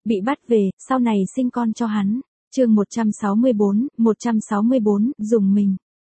Bị bắt về, sau này sinh con cho hắn. Chương 164, dùng mình.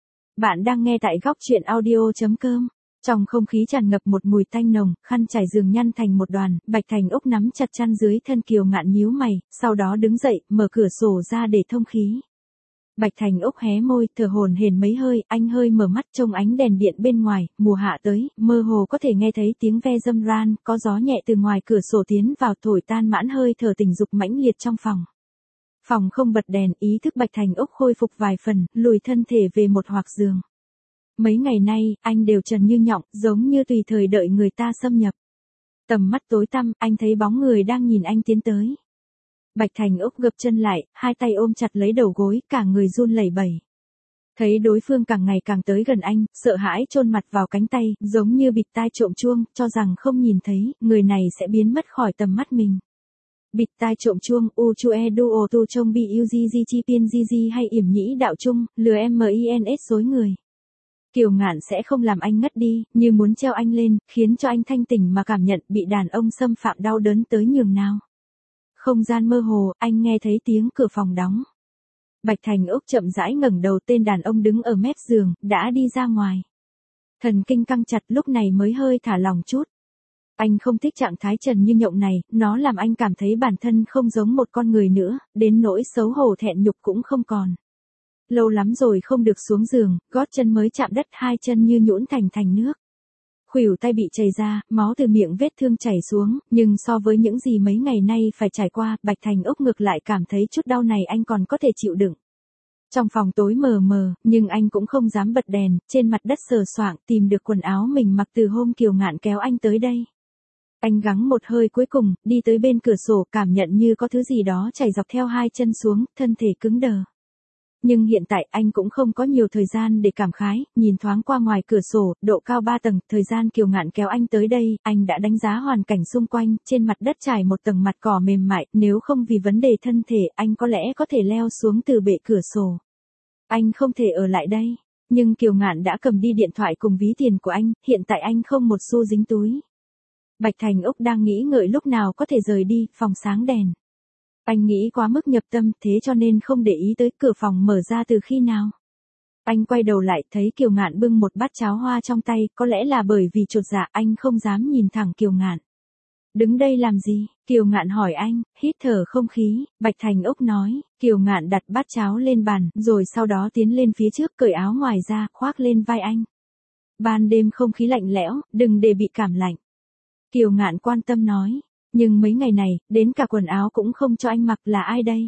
Bạn đang nghe tại góc truyện audio.com. Trong không khí tràn ngập một mùi tanh nồng, khăn trải giường nhăn thành một đoàn, Bạch Thành Úc nắm chặt chăn dưới thân Kiều Ngạn nhíu mày, sau đó đứng dậy, mở cửa sổ ra để thông khí. Bạch Thành Úc hé môi, thở hổn hển mấy hơi, anh hơi mở mắt trông ánh đèn điện bên ngoài, mùa hạ tới, mơ hồ có thể nghe thấy tiếng ve râm ran, có gió nhẹ từ ngoài cửa sổ tiến vào thổi tan mãn hơi thở tình dục mãnh liệt trong phòng. Phòng không bật đèn, ý thức Bạch Thành Úc khôi phục vài phần, lùi thân thể về một hoạc giường. Mấy ngày nay, anh đều trần như nhộng, giống như tùy thời đợi người ta xâm nhập. Tầm mắt tối tăm, anh thấy bóng người đang nhìn anh tiến tới. Bạch Thành Úc gập chân lại, hai tay ôm chặt lấy đầu gối, cả người run lẩy bẩy. Thấy đối phương càng ngày càng tới gần anh, sợ hãi chôn mặt vào cánh tay, giống như bịt tai trộm chuông, cho rằng không nhìn thấy, người này sẽ biến mất khỏi tầm mắt mình. Bịt tai trộm chuông, u chu e du o tu trông bi u di di chi piên di di hay yểm nhĩ đạo chung, lừa mins dối người. Kiều Ngạn sẽ không làm anh ngất đi, như muốn treo anh lên, khiến cho anh thanh tỉnh mà cảm nhận bị đàn ông xâm phạm đau đớn tới nhường nào. Không gian mơ hồ, anh nghe thấy tiếng cửa phòng đóng. Bạch Thành Úc chậm rãi ngẩng đầu, tên đàn ông đứng ở mép giường, đã đi ra ngoài. Thần kinh căng chặt, lúc này mới hơi thả lòng chút. Anh không thích trạng thái trần như nhộng này, nó làm anh cảm thấy bản thân không giống một con người nữa, đến nỗi xấu hổ thẹn nhục cũng không còn. Lâu lắm rồi không được xuống giường, gót chân mới chạm đất, hai chân như nhũn thành nước. Khuỷu tay bị chảy ra, máu từ miệng vết thương chảy xuống, nhưng so với những gì mấy ngày nay phải trải qua, Bạch Thành Úc ngược lại cảm thấy chút đau này anh còn có thể chịu đựng. Trong phòng tối mờ mờ, nhưng anh cũng không dám bật đèn, trên mặt đất sờ soạng tìm được quần áo mình mặc từ hôm Kiều Ngạn kéo anh tới đây. Anh gắng một hơi cuối cùng, đi tới bên cửa sổ, cảm nhận như có thứ gì đó chảy dọc theo hai chân xuống, thân thể cứng đờ. Nhưng hiện tại anh cũng không có nhiều thời gian để cảm khái, nhìn thoáng qua ngoài cửa sổ, độ cao 3 tầng, thời gian Kiều Ngạn kéo anh tới đây, anh đã đánh giá hoàn cảnh xung quanh, trên mặt đất trải một tầng mặt cỏ mềm mại, nếu không vì vấn đề thân thể, anh có lẽ có thể leo xuống từ bệ cửa sổ. Anh không thể ở lại đây, nhưng Kiều Ngạn đã cầm đi điện thoại cùng ví tiền của anh, hiện tại anh không một xu dính túi. Bạch Thành Úc đang nghĩ ngợi lúc nào có thể rời đi, phòng sáng đèn. Anh nghĩ quá mức nhập tâm, thế cho nên không để ý tới cửa phòng mở ra từ khi nào. Anh quay đầu lại, thấy Kiều Ngạn bưng một bát cháo hoa trong tay, có lẽ là bởi vì chột dạ, anh không dám nhìn thẳng Kiều Ngạn. Đứng đây làm gì? Kiều Ngạn hỏi anh, hít thở không khí, Bạch Thành Úc nói. Kiều Ngạn đặt bát cháo lên bàn, rồi sau đó tiến lên phía trước, cởi áo ngoài ra, khoác lên vai anh. Ban đêm không khí lạnh lẽo, đừng để bị cảm lạnh. Kiều Ngạn quan tâm nói. Nhưng mấy ngày này, đến cả quần áo cũng không cho anh mặc, là ai đây?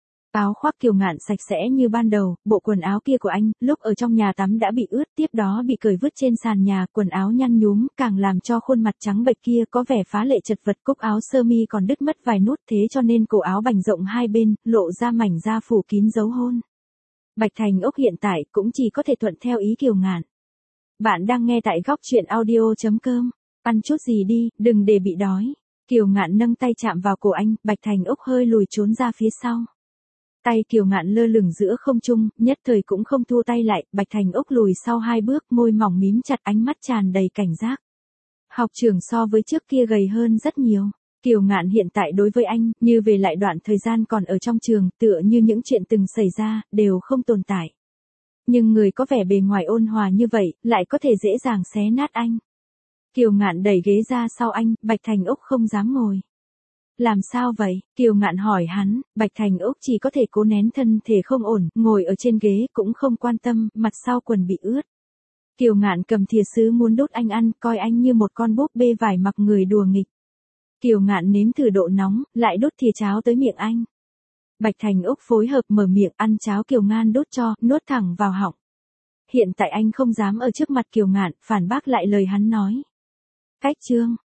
Áo khoác Kiều Ngạn sạch sẽ như ban đầu, bộ quần áo kia của anh, lúc ở trong nhà tắm đã bị ướt, tiếp đó bị cởi vứt trên sàn nhà, quần áo nhăn nhúm, càng làm cho khuôn mặt trắng bệch kia có vẻ phá lệ chật vật, cúc áo sơ mi còn đứt mất vài nút, thế cho nên cổ áo bành rộng hai bên, lộ ra mảnh da phủ kín dấu hôn. Bạch Thành Úc hiện tại cũng chỉ có thể thuận theo ý Kiều Ngạn. Bạn đang nghe tại góc truyện audio.com. Ăn chút gì đi, đừng để bị đói. Kiều Ngạn nâng tay chạm vào cổ anh, Bạch Thành Úc hơi lùi trốn ra phía sau. Tay Kiều Ngạn lơ lửng giữa không trung, nhất thời cũng không thu tay lại, Bạch Thành Úc lùi sau hai bước, môi mỏng mím chặt, ánh mắt tràn đầy cảnh giác. Học trưởng so với trước kia gầy hơn rất nhiều. Kiều Ngạn hiện tại đối với anh, như về lại đoạn thời gian còn ở trong trường, tựa như những chuyện từng xảy ra, đều không tồn tại. Nhưng người có vẻ bề ngoài ôn hòa như vậy, lại có thể dễ dàng xé nát anh. Kiều Ngạn đẩy ghế ra sau anh, Bạch Thành Úc không dám ngồi. Làm sao vậy? Kiều Ngạn hỏi hắn, Bạch Thành Úc chỉ có thể cố nén thân thể không ổn, ngồi ở trên ghế cũng không quan tâm, mặt sau quần bị ướt. Kiều Ngạn cầm thìa sứ muốn đút anh ăn, coi anh như một con búp bê vải mặc người đùa nghịch. Kiều Ngạn nếm thử độ nóng, lại đút thìa cháo tới miệng anh. Bạch Thành Úc phối hợp mở miệng ăn cháo Kiều Ngạn đút cho, nuốt thẳng vào họng. Hiện tại anh không dám ở trước mặt Kiều Ngạn, phản bác lại lời hắn nói. Cách chương